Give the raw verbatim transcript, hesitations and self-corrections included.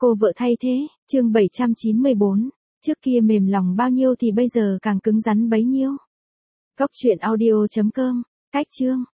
Cô vợ thay thế, chương bảy trăm chín mươi bốn. Trước kia mềm lòng bao nhiêu thì bây giờ càng cứng rắn bấy nhiêu. Cốc truyện audio chấm com. Cách chương.